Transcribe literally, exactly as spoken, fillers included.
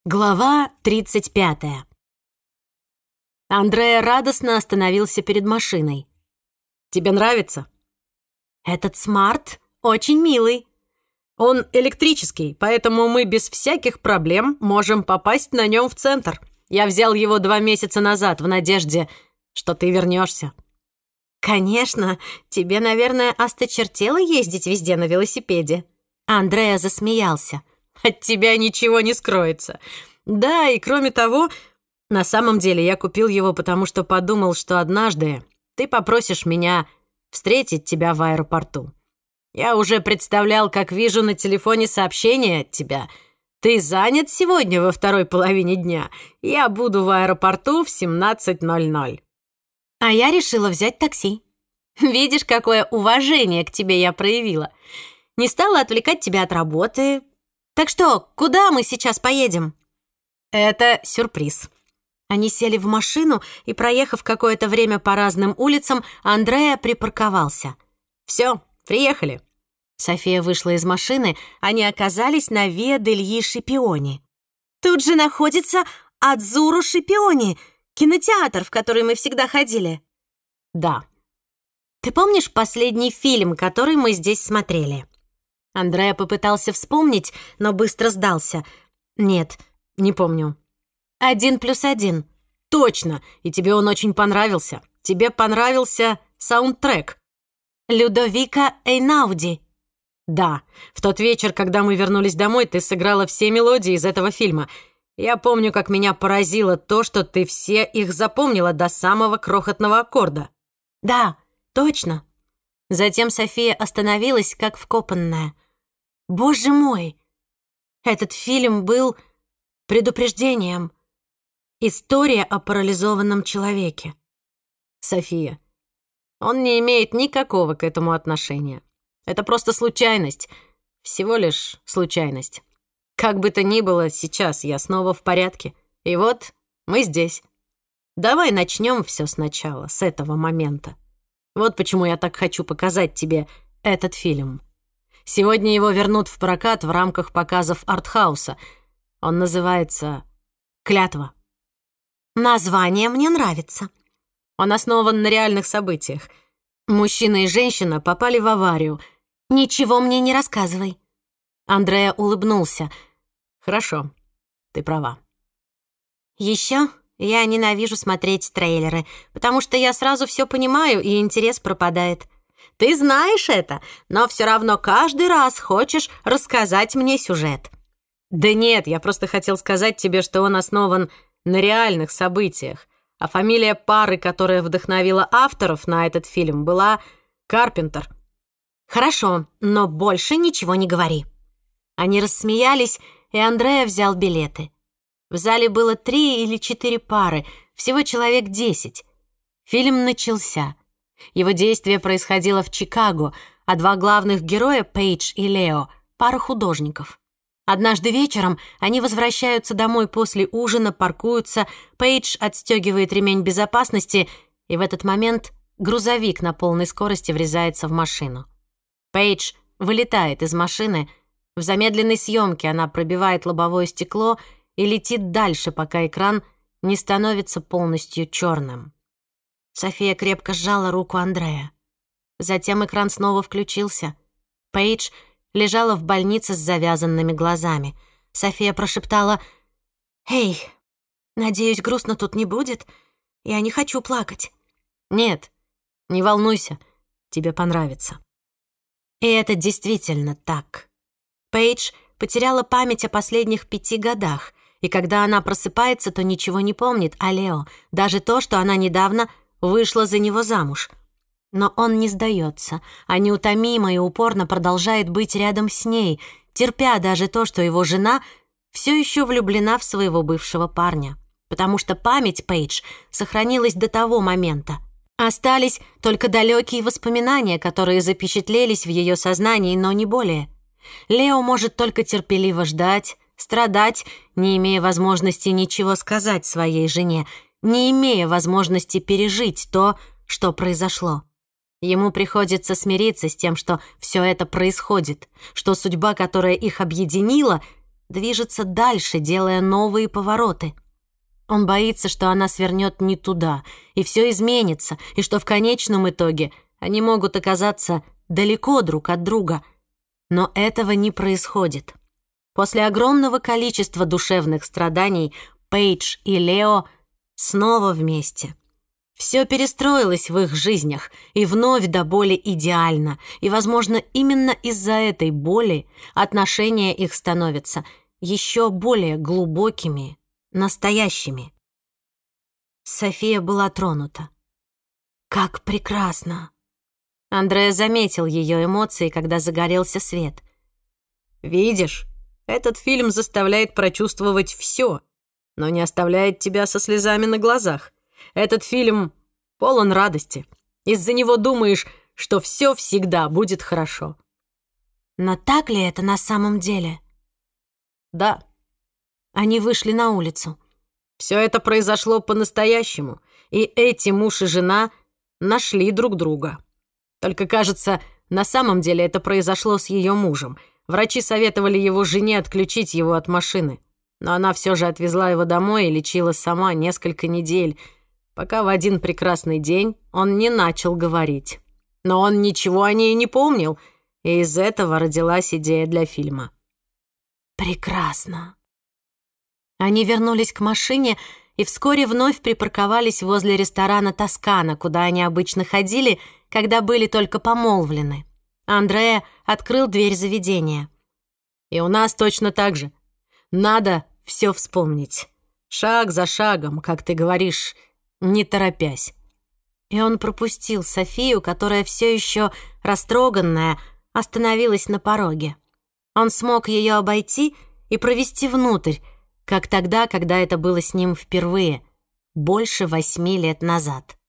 Глава тридцать пятая. Андреа радостно остановился перед машиной. «Тебе нравится?» «Этот смарт очень милый». «Он электрический, поэтому мы без всяких проблем можем попасть на нем в центр. Я взял его два месяца назад в надежде, что ты вернешься». «Конечно, тебе, наверное, осточертело ездить везде на велосипеде». Андреа засмеялся. «От тебя ничего не скроется. Да, и кроме того, на самом деле я купил его, потому что подумал, что однажды ты попросишь меня встретить тебя в аэропорту. Я уже представлял, как вижу на телефоне сообщение от тебя. Ты занят сегодня во второй половине дня? Я буду в аэропорту в семнадцать ноль ноль». А я решила взять такси. Видишь, какое уважение к тебе я проявила. Не стала отвлекать тебя от работы. Так что, куда мы сейчас поедем? Это сюрприз. Они сели в машину, и, проехав какое-то время по разным улицам, Андреа припарковался. Все, приехали. София вышла из машины, они оказались на Виа дегli Шипиони. Тут же находится Адзуру Шипиони, кинотеатр, в который мы всегда ходили. Да. Ты помнишь последний фильм, который мы здесь смотрели? Андреа попытался вспомнить, но быстро сдался. Нет, не помню. «Один плюс один». Точно, и тебе он очень понравился. Тебе понравился саундтрек. «Людовико Эйнауди». Да, в тот вечер, когда мы вернулись домой, ты сыграла все мелодии из этого фильма. Я помню, как меня поразило то, что ты все их запомнила до самого крохотного аккорда. Да, точно. Затем София остановилась, как вкопанная. Боже мой! Этот фильм был предупреждением. История о парализованном человеке. София, он не имеет никакого к этому отношения. Это просто случайность. Всего лишь случайность. Как бы то ни было, сейчас я снова в порядке. И вот мы здесь. Давай начнем все сначала, с этого момента. Вот почему я так хочу показать тебе этот фильм. Сегодня его вернут в прокат в рамках показов артхауса. Он называется «Клятва». Название мне нравится. Он основан на реальных событиях. Мужчина и женщина попали в аварию. Ничего мне не рассказывай. Андреа улыбнулся. Хорошо, ты права. Еще я ненавижу смотреть трейлеры, потому что я сразу все понимаю, и интерес пропадает. Ты знаешь это, но все равно каждый раз хочешь рассказать мне сюжет. Да нет, я просто хотел сказать тебе, что он основан на реальных событиях, а фамилия пары, которая вдохновила авторов на этот фильм, была Карпентер. Хорошо, но больше ничего не говори. Они рассмеялись, и Андреа взял билеты. В зале было три или четыре пары, всего человек десять. Фильм начался. Его действие происходило в Чикаго, а два главных героя, Пейдж и Лео, пара художников. Однажды вечером они возвращаются домой после ужина, паркуются, Пейдж отстегивает ремень безопасности, и в этот момент грузовик на полной скорости врезается в машину. Пейдж вылетает из машины. В замедленной съемке она пробивает лобовое стекло и летит дальше, пока экран не становится полностью черным. София крепко сжала руку Андреа. Затем экран снова включился. Пейдж лежала в больнице с завязанными глазами. София прошептала: «Эй, надеюсь, грустно тут не будет? Я не хочу плакать». «Нет, не волнуйся, тебе понравится». И это действительно так. Пейдж потеряла память о последних пяти годах, и когда она просыпается, то ничего не помнит о Лео, даже то, что она недавно вышла за него замуж. Но он не сдается, а неутомимо и упорно продолжает быть рядом с ней, терпя даже то, что его жена все еще влюблена в своего бывшего парня. Потому что память Пейдж сохранилась до того момента. Остались только далекие воспоминания, которые запечатлелись в ее сознании, но не более. Лео может только терпеливо ждать, страдать, не имея возможности ничего сказать своей жене, не имея возможности пережить то, что произошло. Ему приходится смириться с тем, что все это происходит, что судьба, которая их объединила, движется дальше, делая новые повороты. Он боится, что она свернет не туда, и все изменится, и что в конечном итоге они могут оказаться далеко друг от друга. Но этого не происходит. После огромного количества душевных страданий Пейдж и Лео снова вместе. Все перестроилось в их жизнях, и вновь до боли идеально, и, возможно, именно из-за этой боли отношения их становятся еще более глубокими, настоящими. София была тронута. «Как прекрасно!» Андреа заметил ее эмоции, когда загорелся свет. «Видишь, этот фильм заставляет прочувствовать все, но не оставляет тебя со слезами на глазах. Этот фильм полон радости. Из-за него думаешь, что все всегда будет хорошо». Но так ли это на самом деле? Да. Они вышли на улицу. Все это произошло по-настоящему, и эти муж и жена нашли друг друга. Только, кажется, на самом деле это произошло с ее мужем. Врачи советовали его жене отключить его от машины, но она все же отвезла его домой и лечила сама несколько недель, пока в один прекрасный день он не начал говорить. Но он ничего о ней не помнил, и из этого родилась идея для фильма. Прекрасно. Они вернулись к машине и вскоре вновь припарковались возле ресторана «Тоскана», куда они обычно ходили, когда были только помолвлены. Андреа открыл дверь заведения. «И у нас точно так же. Надо все вспомнить. Шаг за шагом, как ты говоришь, не торопясь». И он пропустил Софию, которая все еще растроганная, остановилась на пороге. Он смог ее обойти и провести внутрь, как тогда, когда это было с ним впервые, больше восьми лет назад.